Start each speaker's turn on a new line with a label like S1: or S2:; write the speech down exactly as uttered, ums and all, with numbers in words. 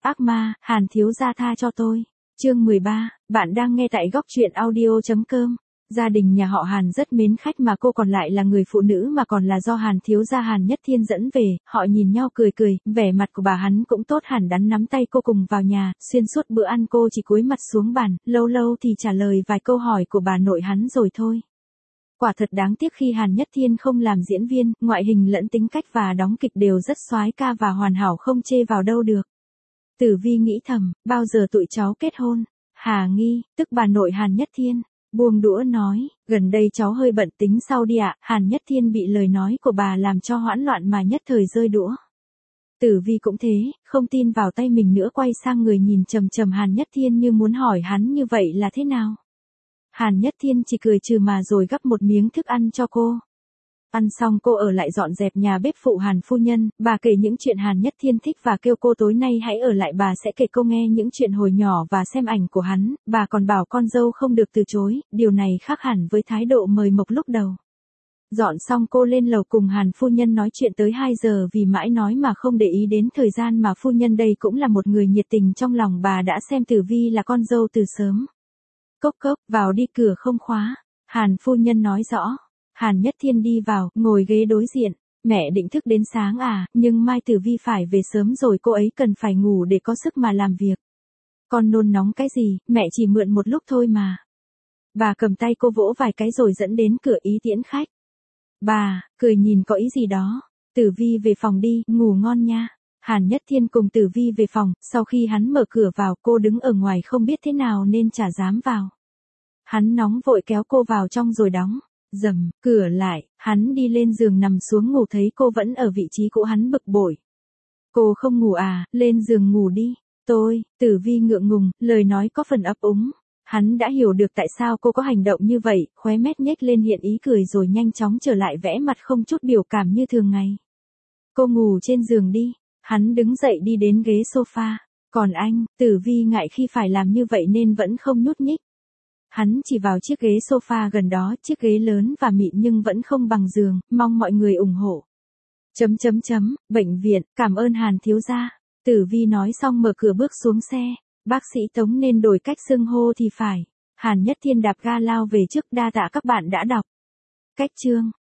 S1: Ác ma, Hàn thiếu gia tha cho tôi. Chương mười ba, bạn đang nghe tại góc truyện audio chấm com. Gia đình nhà họ Hàn rất mến khách mà cô còn lại là người phụ nữ mà còn là do Hàn thiếu gia Hàn Nhất Thiên dẫn về, họ nhìn nhau cười cười, vẻ mặt của bà hắn cũng tốt hẳn, đắn nắm tay cô cùng vào nhà, xuyên suốt bữa ăn cô chỉ cúi mặt xuống bàn, lâu lâu thì trả lời vài câu hỏi của bà nội hắn rồi thôi. Quả thật đáng tiếc khi Hàn Nhất Thiên không làm diễn viên, ngoại hình lẫn tính cách và đóng kịch đều rất soái ca và hoàn hảo không chê vào đâu được. Tử Vi nghĩ thầm, bao giờ tụi cháu kết hôn? Hà Nghi, tức bà nội Hàn Nhất Thiên, buông đũa nói, gần đây cháu hơi bận, tính sau đi ạ. Hàn Nhất Thiên bị lời nói của bà làm cho hoảng loạn mà nhất thời rơi đũa. Tử Vi cũng thế, không tin vào tay mình nữa, quay sang người nhìn chằm chằm Hàn Nhất Thiên như muốn hỏi hắn như vậy là thế nào. Hàn Nhất Thiên chỉ cười trừ mà rồi gắp một miếng thức ăn cho cô. Ăn xong cô ở lại dọn dẹp nhà bếp phụ Hàn phu nhân, bà kể những chuyện Hàn Nhất Thiên thích và kêu cô tối nay hãy ở lại, bà sẽ kể cô nghe những chuyện hồi nhỏ và xem ảnh của hắn, bà còn bảo con dâu không được từ chối, điều này khác hẳn với thái độ mời mọc lúc đầu. Dọn xong cô lên lầu cùng Hàn phu nhân nói chuyện tới hai giờ vì mãi nói mà không để ý đến thời gian mà phu nhân đây cũng là một người nhiệt tình, trong lòng bà đã xem Tử Vi là con dâu từ sớm. Cốc cốc, vào đi, cửa không khóa. Hàn phu nhân nói rõ. Hàn Nhất Thiên đi vào, ngồi ghế đối diện. Mẹ định thức đến sáng à, nhưng mai Tử Vi phải về sớm rồi, cô ấy cần phải ngủ để có sức mà làm việc. Con nôn nóng cái gì, mẹ chỉ mượn một lúc thôi mà. Bà cầm tay cô vỗ vài cái rồi dẫn đến cửa ý tiễn khách. Bà, cười nhìn có ý gì đó. Tử Vi về phòng đi, ngủ ngon nha. Hàn Nhất Thiên cùng Tử Vi về phòng, sau khi hắn mở cửa vào, cô đứng ở ngoài không biết thế nào nên chả dám vào. Hắn nóng vội kéo cô vào trong rồi đóng, dầm, cửa lại, hắn đi lên giường nằm xuống ngủ, thấy cô vẫn ở vị trí cũ hắn bực bội. Cô không ngủ à, lên giường ngủ đi. Tôi, Tử Vi ngượng ngùng, lời nói có phần ấp úng. Hắn đã hiểu được tại sao cô có hành động như vậy, khóe mép nhếch lên hiện ý cười rồi nhanh chóng trở lại vẽ mặt không chút biểu cảm như thường ngày. Cô ngủ trên giường đi. Hắn đứng dậy đi đến ghế sofa. Còn anh, Tử Vi ngại khi phải làm như vậy nên vẫn không nhúc nhích. Hắn chỉ vào chiếc ghế sofa gần đó, chiếc ghế lớn và mịn nhưng vẫn không bằng giường, mong mọi người ủng hộ. Chấm chấm chấm, bệnh viện, cảm ơn Hàn thiếu gia. Tử Vi nói xong mở cửa bước xuống xe. Bác sĩ Tống nên đổi cách xưng hô thì phải. Hàn Nhất Thiên đạp ga lao về trước, đa tạ các bạn đã đọc. Cách chương.